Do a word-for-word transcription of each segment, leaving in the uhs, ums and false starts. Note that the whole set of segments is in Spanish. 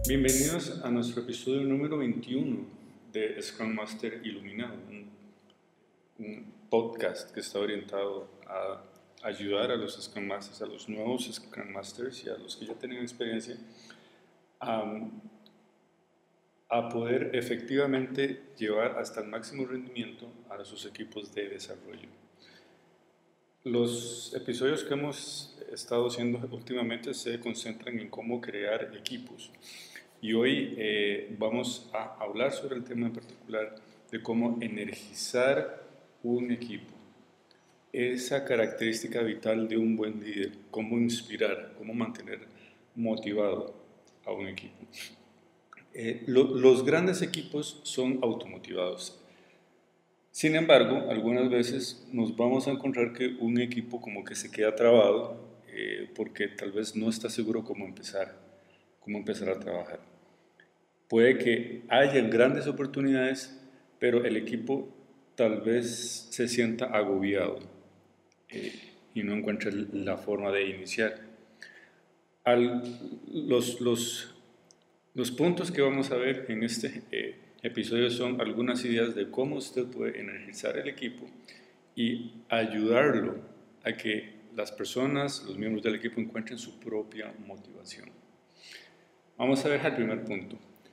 Bienvenidos a nuestro episodio número veintiuno de Scrum Master Iluminado, un, un podcast que está orientado a ayudar a los Scrum Masters, a los nuevos Scrum Masters y a los que ya tienen experiencia a, a poder efectivamente llevar hasta el máximo rendimiento a sus equipos de desarrollo. Los episodios que hemos estado haciendo últimamente se concentran en cómo crear equipos. Y hoy eh, vamos a hablar sobre el tema en particular de cómo energizar un equipo. Esa característica vital de un buen líder, cómo inspirar, cómo mantener motivado a un equipo. Eh, lo, los grandes equipos son automotivados. Sin embargo, algunas veces nos vamos a encontrar que un equipo como que se queda trabado eh, porque tal vez no está seguro cómo empezar, cómo empezar a trabajar. Puede que haya grandes oportunidades, pero el equipo tal vez se sienta agobiado eh, y no encuentre la forma de iniciar. Al, los, los, los puntos que vamos a ver en este eh, episodio son algunas ideas de cómo usted puede energizar el equipo y ayudarlo a que las personas, los miembros del equipo, encuentren su propia motivación. Vamos a ver el primer punto.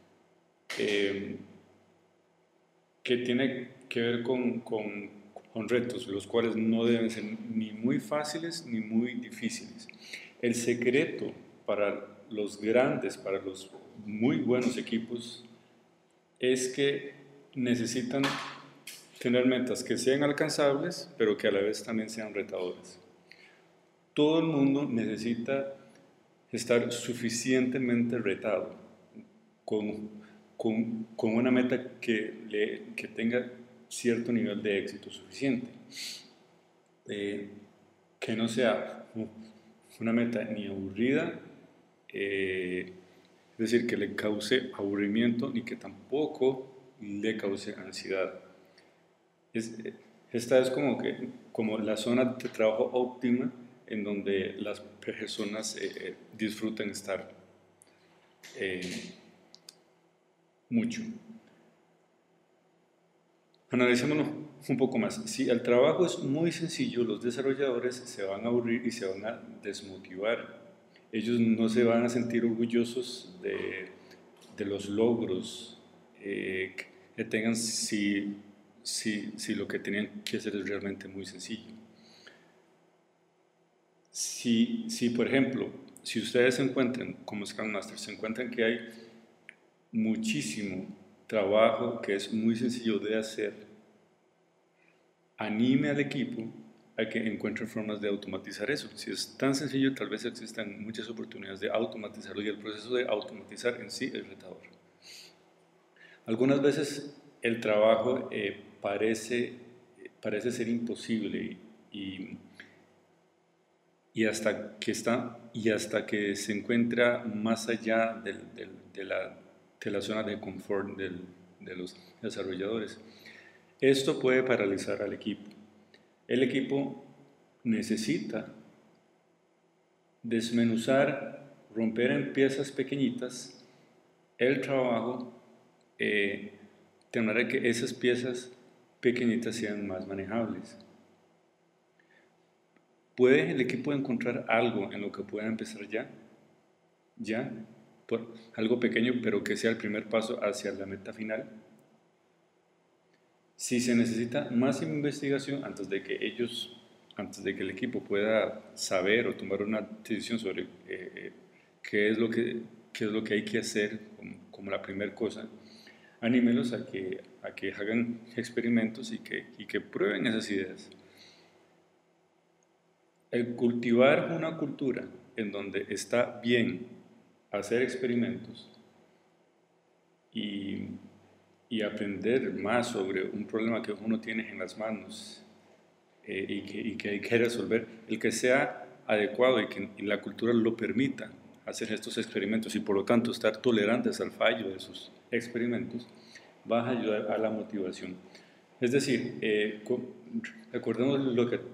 Eh, que tiene que ver con, con, con retos, los cuales no deben ser ni muy fáciles ni muy difíciles. El secreto para los grandes, para los muy buenos equipos, es que necesitan tener metas que sean alcanzables, pero que a la vez también sean retadoras. Todo el mundo necesita estar suficientemente retado, con Con, con, una meta que, le, que tenga cierto nivel de éxito suficiente. Eh, que no sea una meta ni aburrida, eh, es decir, que le cause aburrimiento, ni que tampoco le cause ansiedad. Es, esta es como, que, como la zona de trabajo óptima en donde las personas eh, disfrutan estar. Eh, mucho. Analicémoslo un poco más. Si el trabajo es muy sencillo, los desarrolladores se van a aburrir y se van a desmotivar. Ellos no se van a sentir orgullosos de, de los logros eh, que tengan si, si, si lo que tenían que hacer es realmente muy sencillo. Si, si por ejemplo, si ustedes se encuentran, como Scrum Master, se encuentran que hay muchísimo trabajo que es muy sencillo de hacer, anime al equipo a que encuentre formas de automatizar eso. Si es tan sencillo, tal vez existan muchas oportunidades de automatizarlo y el proceso de automatizar en sí es retador. Algunas veces el trabajo eh, parece, parece ser imposible y, y, hasta que está, y hasta que se encuentra más allá del, del, de la de la zona de confort del, de los desarrolladores. Esto puede paralizar al equipo. El equipo necesita desmenuzar, romper en piezas pequeñitas el trabajo eh, de manera que esas piezas pequeñitas sean más manejables. ¿Puede el equipo encontrar algo en lo que pueda empezar ya? ¿Ya? Por algo pequeño, pero que sea el primer paso hacia la meta final. Si se necesita más investigación antes de que ellos, antes de que el equipo pueda saber o tomar una decisión sobre eh, qué es lo que qué es lo que hay que hacer como, como la primera cosa, anímelos a que a que hagan experimentos y que y que prueben esas ideas. El cultivar una cultura en donde está bien hacer experimentos y, y aprender más sobre un problema que uno tiene en las manos eh, y, que, y que hay que resolver, el que sea adecuado y que y la cultura lo permita hacer estos experimentos y por lo tanto estar tolerantes al fallo de esos experimentos, va a ayudar a la motivación. Es decir, eh, recordemos lo que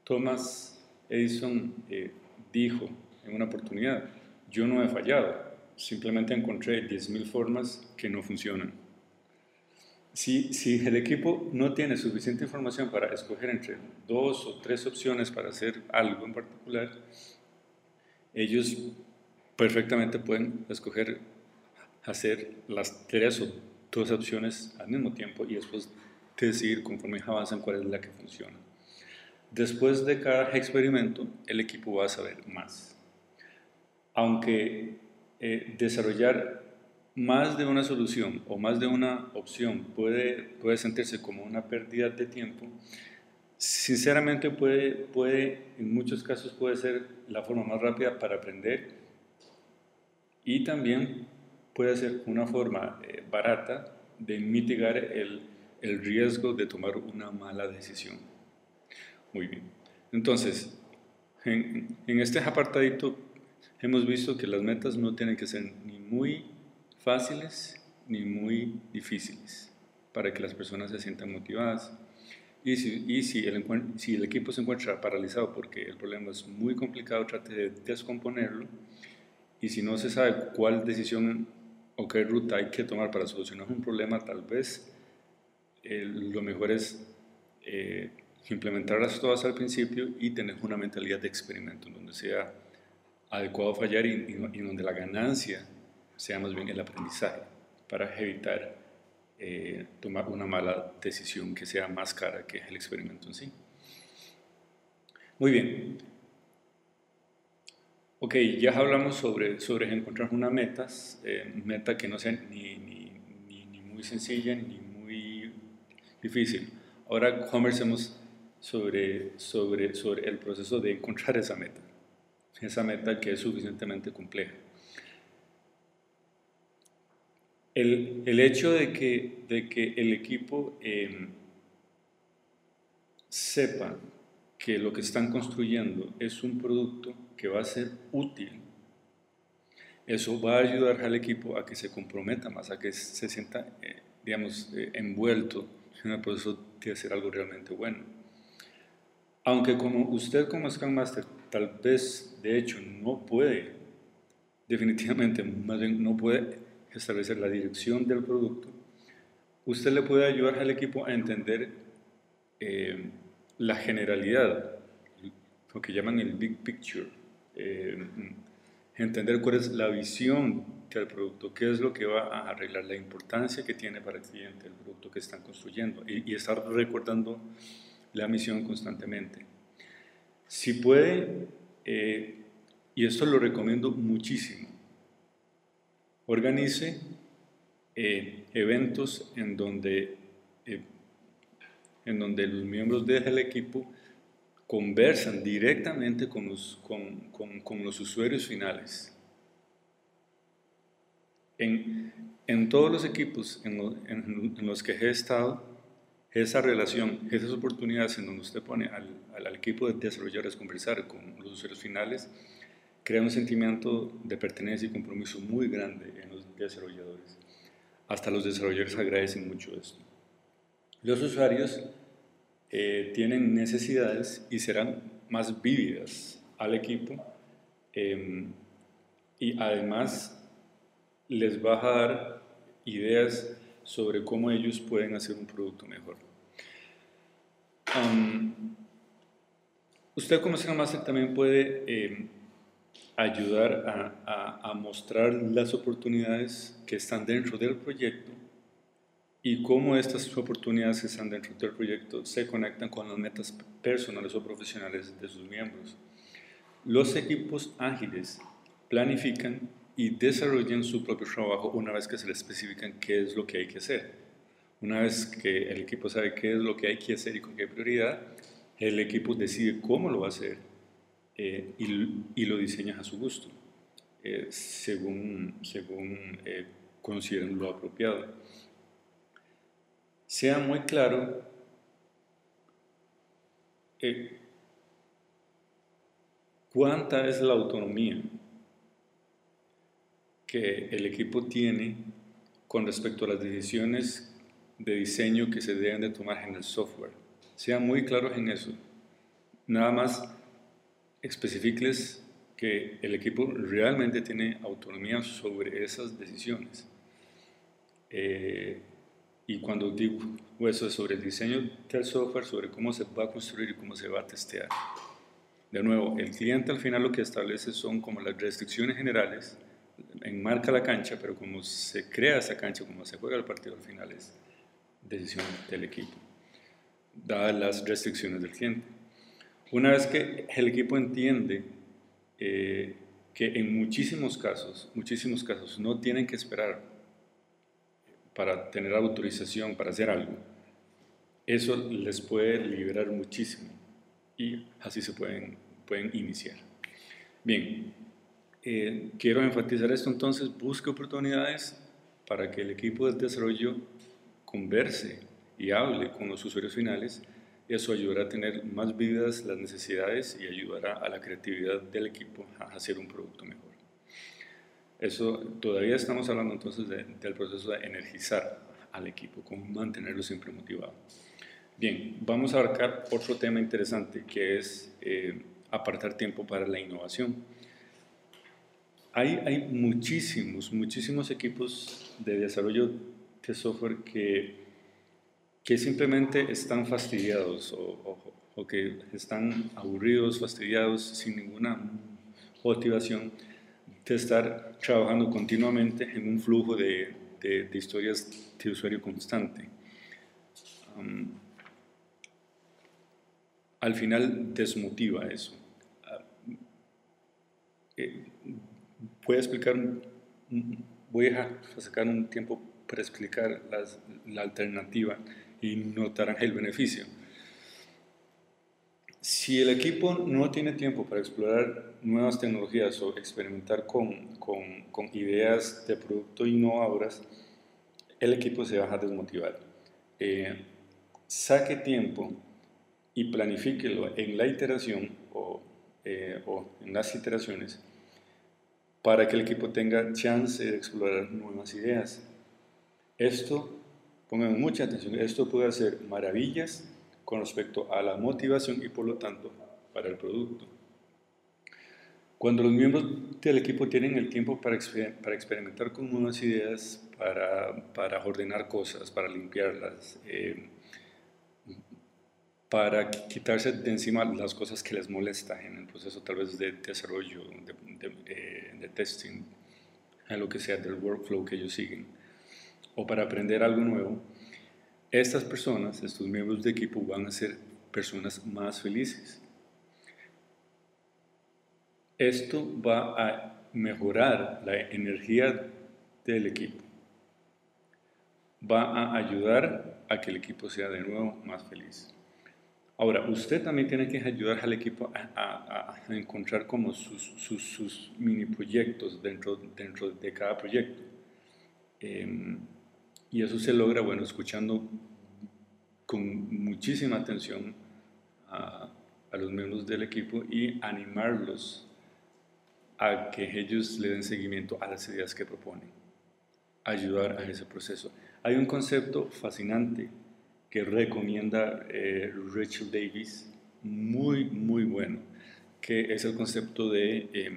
Thomas Edison eh, dijo en una oportunidad: yo no he fallado, simplemente encontré diez mil formas que no funcionan. Si, si el equipo no tiene suficiente información para escoger entre dos o tres opciones para hacer algo en particular, ellos perfectamente pueden escoger hacer las tres o dos opciones al mismo tiempo y después decidir conforme avanzan cuál es la que funciona. Después de cada experimento, el equipo va a saber más. Aunque eh, desarrollar más de una solución o más de una opción puede, puede sentirse como una pérdida de tiempo, sinceramente puede, puede, en muchos casos puede ser la forma más rápida para aprender y también puede ser una forma eh, barata de mitigar el, el riesgo de tomar una mala decisión. Muy bien. Entonces, en, en este apartadito hemos visto que las metas no tienen que ser ni muy fáciles ni muy difíciles para que las personas se sientan motivadas. Y si, y si, el, si el equipo se encuentra paralizado porque el problema es muy complicado, trate de descomponerlo. Y si no se sabe cuál decisión o qué ruta hay que tomar para solucionar un problema, tal vez eh, lo mejor es eh, implementarlas todas al principio y tener una mentalidad de experimento en donde sea adecuado fallar y, y, y donde la ganancia sea más bien el aprendizaje para evitar eh, tomar una mala decisión que sea más cara que el experimento en sí. Muy bien. Ok, ya hablamos sobre, sobre encontrar una meta, eh, meta que no sea ni, ni, ni, ni muy sencilla ni muy difícil. Ahora conversemos sobre, sobre, sobre el proceso de encontrar esa meta, esa meta que es suficientemente compleja. El, el hecho de que, de que el equipo eh, sepa que lo que están construyendo es un producto que va a ser útil, eso va a ayudar al equipo a que se comprometa más, a que se sienta, eh, digamos, eh, envuelto en el proceso de hacer algo realmente bueno. Aunque como usted como Scrum Master tal vez de hecho no puede, definitivamente más bien no puede establecer la dirección del producto, usted le puede ayudar al equipo a entender eh, la generalidad, lo que llaman el big picture, eh, entender cuál es la visión del producto, qué es lo que va a arreglar, la importancia que tiene para el cliente el producto que están construyendo y, y estar recordando la misión constantemente. Si puede, eh, y esto lo recomiendo muchísimo, organice eh, eventos en donde, eh, en donde los miembros del equipo conversan directamente con los, con, con, con los usuarios finales. En, en todos los equipos en, lo, en, en los que he estado, esa relación, esas oportunidades en donde usted pone al, al, al equipo de desarrolladores a conversar con los usuarios finales, crea un sentimiento de pertenencia y compromiso muy grande en los desarrolladores. Hasta los desarrolladores agradecen mucho esto. Los usuarios eh, tienen necesidades y serán más vívidas al equipo eh, y además les va a dar ideas sobre cómo ellos pueden hacer un producto mejor. Um, usted como Scrum Master también puede eh, ayudar a, a, a mostrar las oportunidades que están dentro del proyecto y cómo estas oportunidades que están dentro del proyecto se conectan con las metas personales o profesionales de sus miembros. Los equipos ágiles planifican y desarrollan su propio trabajo una vez que se les especifican qué es lo que hay que hacer. Una vez que el equipo sabe qué es lo que hay que hacer y con qué prioridad, el equipo decide cómo lo va a hacer eh, y, y lo diseña a su gusto, eh, según, según eh, consideren lo apropiado. Sea muy claro eh, cuánta es la autonomía que el equipo tiene con respecto a las decisiones de diseño que se deben de tomar en el software. Sean muy claros en eso. Nada más específicles que el equipo realmente tiene autonomía sobre esas decisiones. Eh, y cuando digo eso es sobre el diseño del software, sobre cómo se va a construir y cómo se va a testear. De nuevo, el cliente al final lo que establece son como las restricciones generales, enmarca la cancha, pero como se crea esa cancha, como se juega el partido al final es decisión del equipo, dadas las restricciones del cliente. Una vez que el equipo entiende eh, que en muchísimos casos, muchísimos casos no tienen que esperar para tener autorización para hacer algo, eso les puede liberar muchísimo y así se pueden, pueden iniciar. Bien, eh, quiero enfatizar esto entonces, busque oportunidades para que el equipo de desarrollo converse y hable con los usuarios finales. Eso ayudará a tener más vidas las necesidades y ayudará a la creatividad del equipo a hacer un producto mejor. Eso, todavía estamos hablando entonces de, del proceso de energizar al equipo, cómo mantenerlo siempre motivado. Bien, vamos a abarcar otro tema interesante que es eh, apartar tiempo para la innovación. Hay, hay muchísimos, muchísimos equipos de desarrollo de software que, que simplemente están fastidiados o, o, o que están aburridos, fastidiados, sin ninguna motivación de estar trabajando continuamente en un flujo de, de, de historias de usuario constante. Um, al final desmotiva eso. Uh, eh, voy a explicar, voy a sacar un tiempo para explicar las, la alternativa y notarán el beneficio. Si el equipo no tiene tiempo para explorar nuevas tecnologías o experimentar con, con, con ideas de producto innovadoras, el equipo se va a desmotivar. Eh, saque tiempo y planifíquelo en la iteración o, eh, o en las iteraciones para que el equipo tenga chance de explorar nuevas ideas. Esto, pongan mucha atención, esto puede hacer maravillas con respecto a la motivación y por lo tanto para el producto. Cuando los miembros del equipo tienen el tiempo para, exper para experimentar con nuevas ideas, para, para ordenar cosas, para limpiarlas, eh, para quitarse de encima las cosas que les molestan en el proceso tal vez de desarrollo, de, de, de, de testing, a lo que sea del workflow que ellos siguen, o para aprender algo nuevo, estas personas, estos miembros de equipo van a ser personas más felices. Esto va a mejorar la energía del equipo, va a ayudar a que el equipo sea de nuevo más feliz. Ahora, usted también tiene que ayudar al equipo a, a, a encontrar como sus, sus, sus mini proyectos dentro, dentro de cada proyecto. Eh, y eso se logra, bueno, escuchando con muchísima atención a, a los miembros del equipo y animarlos a que ellos le den seguimiento a las ideas que proponen, ayudar a ese proceso. Hay un concepto fascinante que recomienda eh, Rachel Davis, muy, muy bueno, que es el concepto de, eh,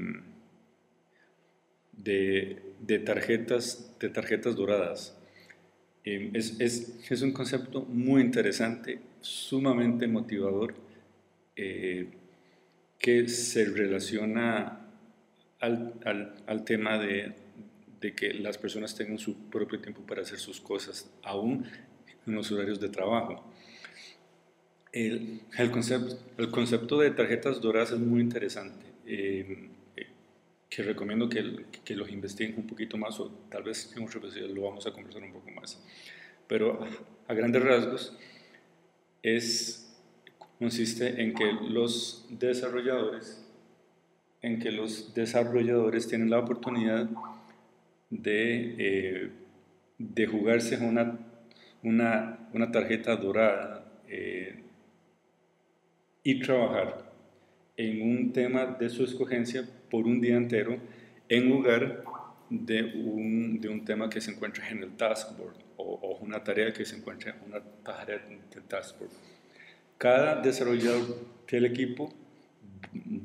de, de, tarjetas, de tarjetas doradas. Eh, es, es, es un concepto muy interesante, sumamente motivador, eh, que se relaciona al, al, al tema de, de que las personas tengan su propio tiempo para hacer sus cosas, aún en los horarios de trabajo. El, el, concepto, el concepto de tarjetas doradas es muy interesante, eh, que recomiendo que, que los investiguen un poquito más o tal vez en otro episodio lo vamos a conversar un poco más. Pero a grandes rasgos es, consiste en que los desarrolladores, en que los desarrolladores tienen la oportunidad de, eh, de jugarse una, una, una tarjeta dorada eh, y trabajar en un tema de su escogencia por un día entero en lugar de un, de un tema que se encuentra en el taskboard o, o una tarea que se encuentra en una tarea del taskboard. Cada desarrollador del equipo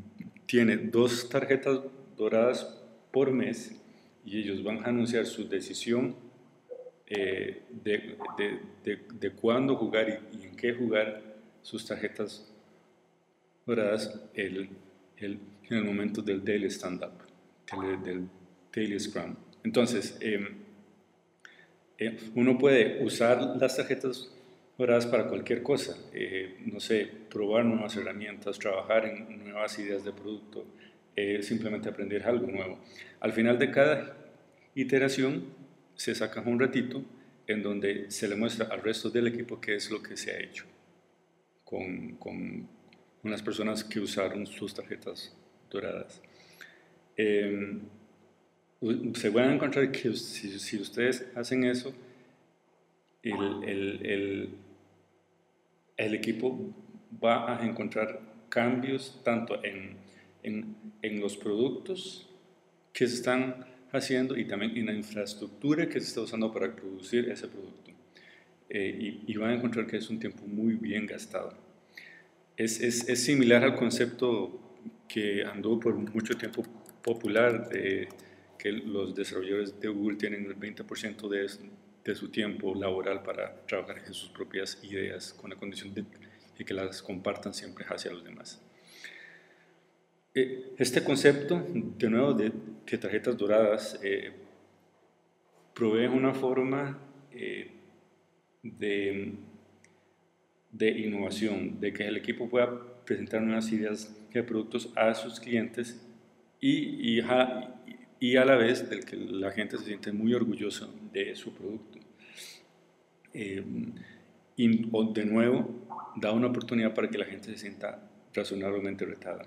tiene dos tarjetas doradas por mes y ellos van a anunciar su decisión eh, de, de, de, de cuándo jugar y, y en qué jugar sus tarjetas doradas el, el, en el momento del daily stand-up, del, del daily scrum. Entonces, eh, eh, uno puede usar las tarjetas doradas para cualquier cosa, eh, no sé, probar nuevas herramientas, trabajar en nuevas ideas de producto, eh, simplemente aprender algo nuevo. Al final de cada iteración se saca un ratito en donde se le muestra al resto del equipo qué es lo que se ha hecho con, con, con las personas que usaron sus tarjetas doradas. Eh, se van a encontrar que si, si ustedes hacen eso, el, el, el, el equipo va a encontrar cambios tanto en, en, en los productos que se están haciendo y también en la infraestructura que se está usando para producir ese producto. Eh, y, y van a encontrar que es un tiempo muy bien gastado. Es, es, es similar al concepto que anduvo por mucho tiempo popular de que los desarrolladores de Google tienen el veinte por ciento de, de su tiempo laboral para trabajar en sus propias ideas con la condición de, de que las compartan siempre hacia los demás. Este concepto, de nuevo, de, de tarjetas doradas, eh, provee una forma eh, de, de innovación, de que el equipo pueda presentar nuevas ideas de productos a sus clientes y, y, a, y a la vez del que la gente se siente muy orgullosa de su producto. Eh, y de nuevo, da una oportunidad para que la gente se sienta razonablemente retada.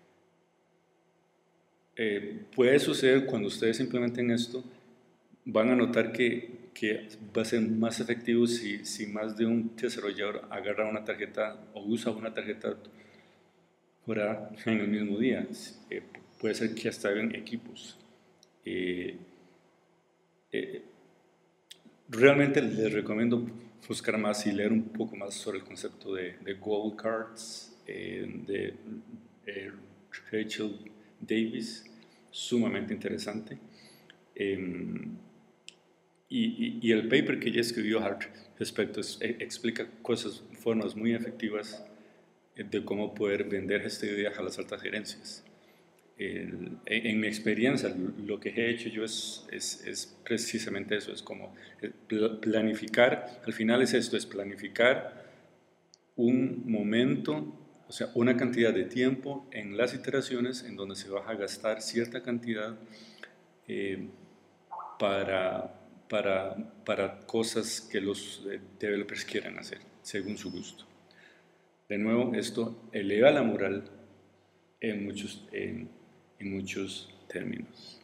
Eh, puede suceder cuando ustedes implementen esto, van a notar que, que va a ser más efectivo si, si más de un desarrollador agarra una tarjeta o usa una tarjeta dorada en el mismo día. Eh, puede ser que hasta hagan equipos. Eh, eh, realmente les recomiendo buscar más y leer un poco más sobre el concepto de, de Gold Cards, eh, de eh, Rachel Davis, sumamente interesante. Eh, y, y, y el paper que ella escribió al respecto es, explica cosas, formas muy efectivas de cómo poder vender esta idea a las altas gerencias. El, en, en mi experiencia, lo que he hecho yo es, es, es precisamente eso, es como planificar, al final es esto, es planificar un momento, o sea, una cantidad de tiempo en las iteraciones en donde se va a gastar cierta cantidad eh, para, para, para cosas que los developers quieran hacer, según su gusto. De nuevo, esto eleva la moral en muchos, en, en muchos términos.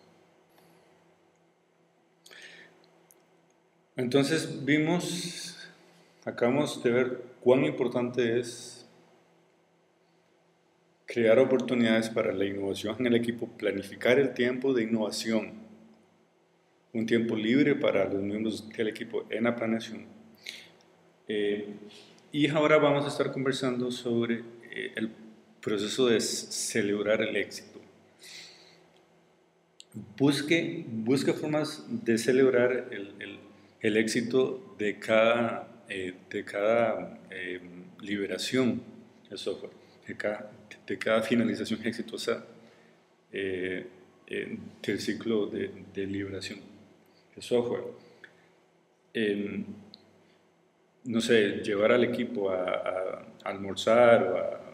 Entonces vimos, acabamos de ver cuán importante es crear oportunidades para la innovación en el equipo, planificar el tiempo de innovación, un tiempo libre para los miembros del equipo en la planeación. Eh, y ahora vamos a estar conversando sobre eh, el proceso de celebrar el éxito. Busque, busque formas de celebrar el, el, el éxito de cada, eh, de cada eh, liberación del software, de cada, de cada finalización exitosa eh, eh, del ciclo de, de liberación del software. Eh, no sé, llevar al equipo a, a, a almorzar o a,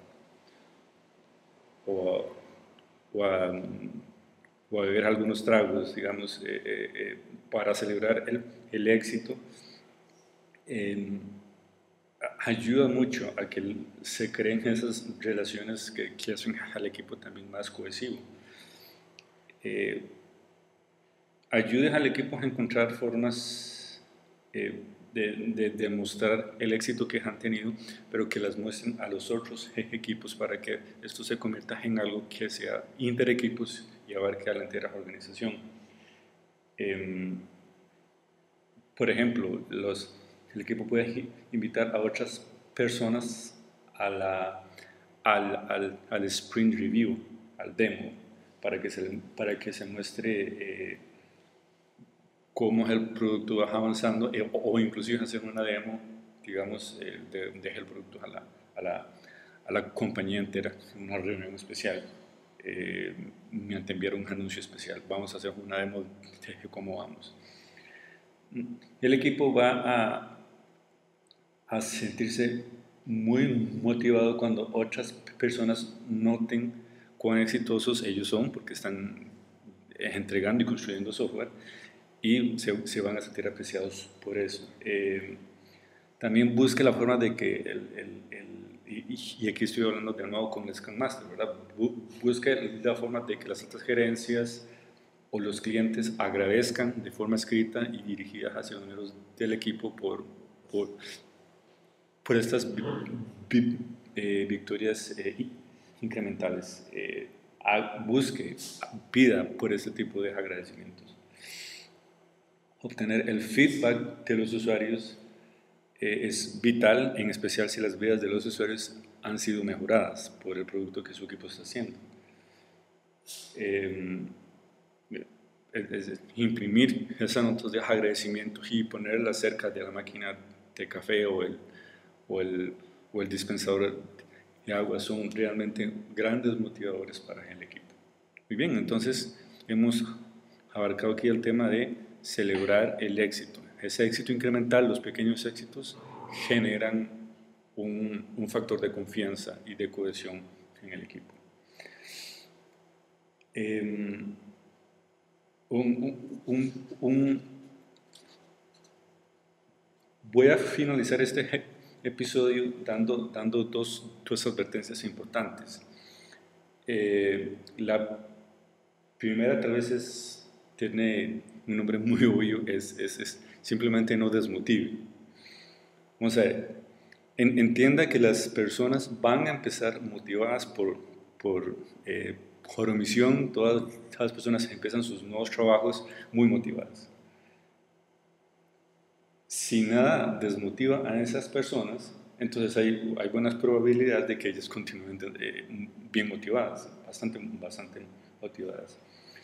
o a, o a, o a beber algunos tragos, digamos, eh, eh, para celebrar el, el éxito, eh, ayuda mucho a que se creen esas relaciones que, que hacen al equipo también más cohesivo. Eh, ayuden al equipo a encontrar formas eh, de, de demostrar el éxito que han tenido, pero que las muestren a los otros equipos para que esto se convierta en algo que sea interequipos y abarque a la entera organización. Eh, por ejemplo, los, el equipo puede invitar a otras personas a la, al, al, al sprint review, al demo para que se, para que se muestre eh, cómo el producto va avanzando eh, o, o inclusive hacer una demo, digamos, eh, de, deje el producto a la, a, la, a la compañía entera en una reunión especial. Eh, me enviaron un anuncio especial, vamos a hacer una demo de cómo vamos. El equipo va a, a sentirse muy motivado cuando otras personas noten cuán exitosos ellos son porque están entregando y construyendo software y se, se van a sentir apreciados por eso. Eh, también busque la forma de que el, el, el y, y aquí estoy hablando de nuevo con el Scrum Master, ¿verdad? Busque la forma de que las otras gerencias o los clientes agradezcan de forma escrita y dirigida hacia los miembros del equipo por, por, por estas vi, vi, eh, victorias eh, incrementales. Eh, busque, pida por este tipo de agradecimientos. Obtener el feedback de los usuarios eh, es vital, en especial si las vidas de los usuarios han sido mejoradas por el producto que su equipo está haciendo. Eh, es, es imprimir esas notas de agradecimiento y ponerlas cerca de la máquina de café o el, o el, o el dispensador de agua son realmente grandes motivadores para el equipo. Muy bien, entonces hemos abarcado aquí el tema de celebrar el éxito. Ese éxito incremental, los pequeños éxitos, generan un, un factor de confianza y de cohesión en el equipo. Eh, un, un, un, voy a finalizar este episodio dando, dando dos, dos advertencias importantes. Eh, la primera tal vez es, tiene un nombre muy obvio, es, es, es simplemente no desmotive. Vamos a ver, en, entienda que las personas van a empezar motivadas por, por, eh, por omisión. Todas las personas empiezan sus nuevos trabajos muy motivadas. Si nada desmotiva a esas personas, entonces hay, hay buenas probabilidades de que ellas continúen de, eh, bien motivadas, bastante, bastante motivadas.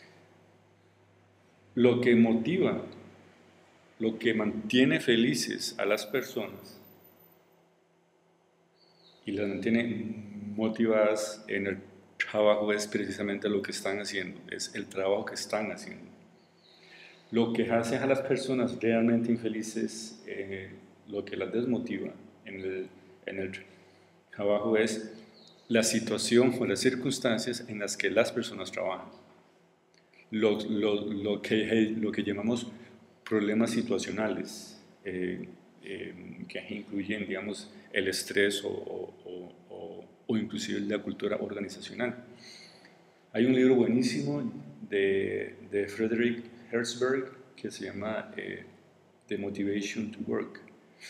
Lo que motiva, lo que mantiene felices a las personas y las mantiene motivadas en el trabajo es precisamente lo que están haciendo, es el trabajo que están haciendo. Lo que hace a las personas realmente infelices, eh, lo que las desmotiva en el, en el trabajo es la situación o las circunstancias en las que las personas trabajan. Lo, lo, lo, que, lo que llamamos problemas situacionales, eh, eh, que incluyen, digamos, el estrés o, o, o, o inclusive la cultura organizacional. Hay un libro buenísimo de, de Frederick Herzberg que se llama eh, The Motivation to Work.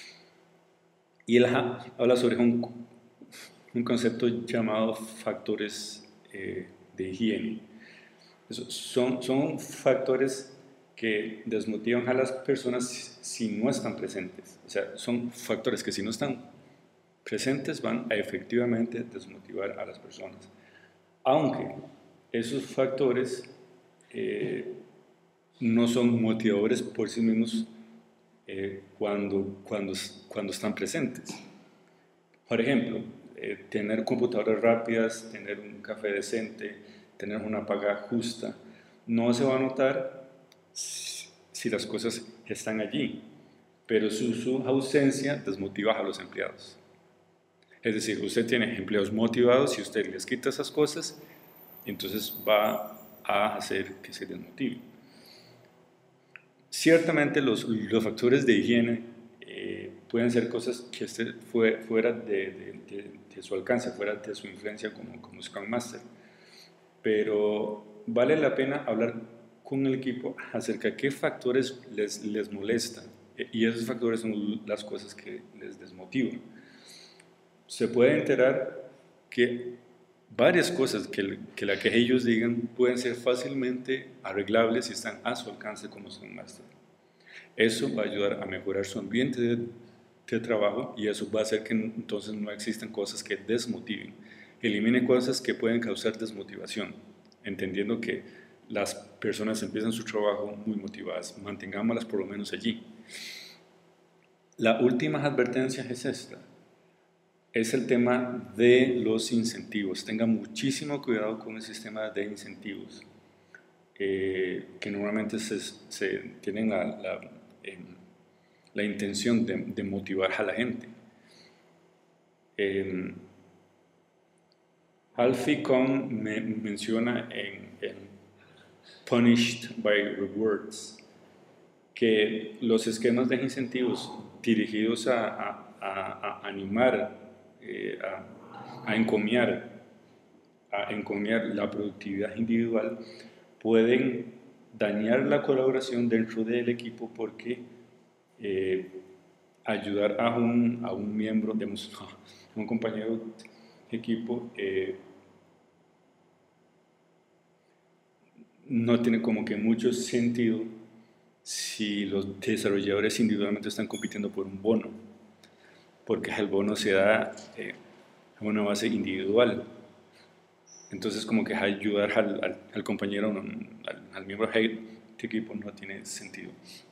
Y él habla sobre un, un concepto llamado factores eh, de higiene. Eso, son, son factores que desmotivan a las personas si no están presentes. O sea, son factores que si no están presentes van a efectivamente desmotivar a las personas. Aunque esos factores eh, no son motivadores por sí mismos eh, cuando, cuando, cuando están presentes. Por ejemplo, eh, tener computadoras rápidas, tener un café decente, tener una paga justa, no se va a notar si, si las cosas están allí, pero su, su ausencia desmotiva a los empleados. Es decir, usted tiene empleados motivados y usted les quita esas cosas, entonces va a hacer que se desmotive. Ciertamente los, los factores de higiene eh, pueden ser cosas que esté fue, fuera de, de, de, de su alcance, fuera de su influencia como, como Scrum Master. Pero vale la pena hablar con el equipo acerca de qué factores les, les molestan. Y esos factores son las cosas que les desmotivan. Se puede enterar que varias cosas que, que la que ellos digan pueden ser fácilmente arreglables y están a su alcance como Scrum Master. Eso va a ayudar a mejorar su ambiente de, de trabajo y eso va a hacer que entonces no existan cosas que desmotiven. elimine cosas que pueden causar desmotivación, entendiendo que las personas empiezan su trabajo muy motivadas, mantengámoslas por lo menos allí. La última advertencia es esta, es el tema de los incentivos. Tenga muchísimo cuidado con el sistema de incentivos, eh, que normalmente se, se tienen la, la, eh, la intención de, de motivar a la gente. Eh, Alfie Kohn me menciona en, en Punished by Rewards que los esquemas de incentivos dirigidos a, a, a, a animar, eh, a, a encomiar, a encomiar la productividad individual pueden dañar la colaboración dentro del equipo porque eh, ayudar a un, a un miembro, digamos, a un compañero de equipo eh, no tiene como que mucho sentido si los desarrolladores individualmente están compitiendo por un bono, porque el bono se da eh, a una base individual. Entonces, como que ayudar al, al, al compañero, al, al miembro del equipo no tiene sentido.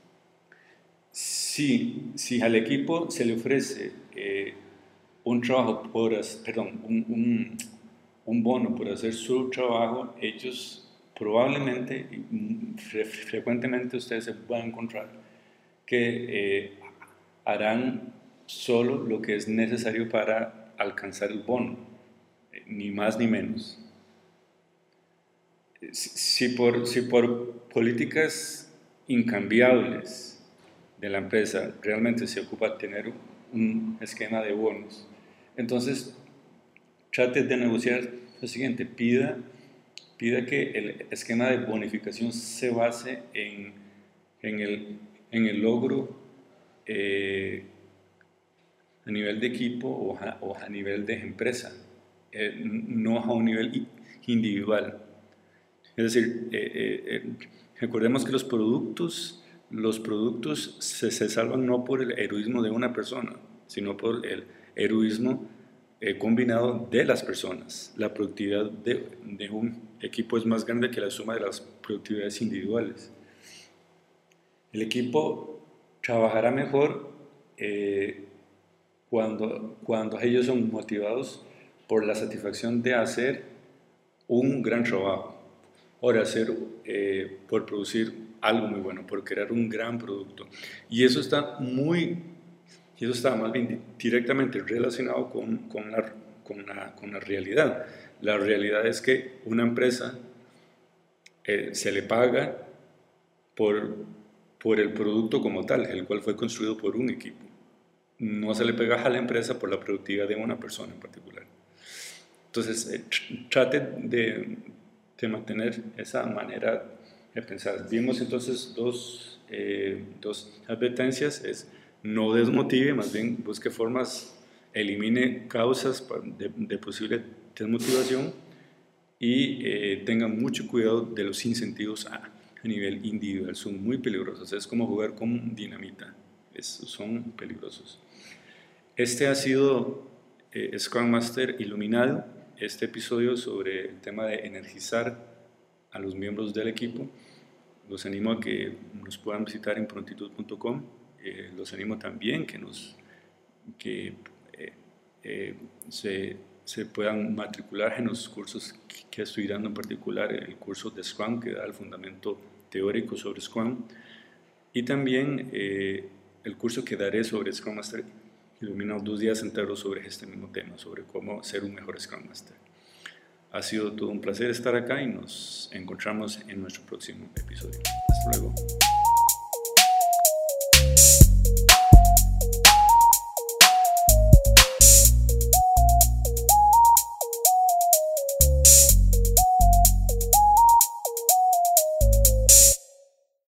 Si, si al equipo se le ofrece eh, un trabajo por, perdón, un, un, un bono por hacer su trabajo, ellos probablemente, fre frecuentemente ustedes se van a encontrar que eh, harán solo lo que es necesario para alcanzar el bono, eh, ni más ni menos. Si por, si por políticas incambiables de la empresa realmente se ocupa tener un esquema de bonos, entonces trate de negociar lo siguiente, pida pida que el esquema de bonificación se base en, en, el, en el logro eh, a nivel de equipo o a, o a nivel de empresa, eh, no a un nivel individual. Es decir, eh, eh, eh, recordemos que los productos, los productos se, se salvan no por el heroísmo de una persona, sino por el heroísmo eh, combinado de las personas. La productividad de, de un equipo es más grande que la suma de las productividades individuales. El equipo trabajará mejor eh, cuando, cuando ellos son motivados por la satisfacción de hacer un gran trabajo, por hacer, eh, por producir algo muy bueno, por crear un gran producto. Y eso está muy, y eso está más bien directamente relacionado con, con, la, con, la, con la realidad. La realidad es que una empresa eh, se le paga por, por el producto como tal, el cual fue construido por un equipo. No se le paga a la empresa por la productividad de una persona en particular. Entonces, eh, trate de, de mantener esa manera de pensar. Vimos entonces dos, eh, dos advertencias, es no desmotive, más bien busque formas, elimine causas de, de posible desmotivación y eh, tenga mucho cuidado de los incentivos a, a nivel individual, son muy peligrosos, es como jugar con dinamita, es, son peligrosos. Este ha sido eh, Scrum Master Iluminado, este episodio sobre el tema de energizar a los miembros del equipo. Los animo a que nos puedan visitar en prontitud punto com, eh, los animo también que, nos, que eh, eh, se, se puedan matricular en los cursos que estoy dando, en particular el curso de Scrum que da el fundamento teórico sobre Scrum y también eh, el curso que daré sobre Scrum Master Iluminado, dos días enteros sobre este mismo tema, sobre cómo ser un mejor Scrum Master. Ha sido todo un placer estar acá y nos encontramos en nuestro próximo episodio. Hasta luego.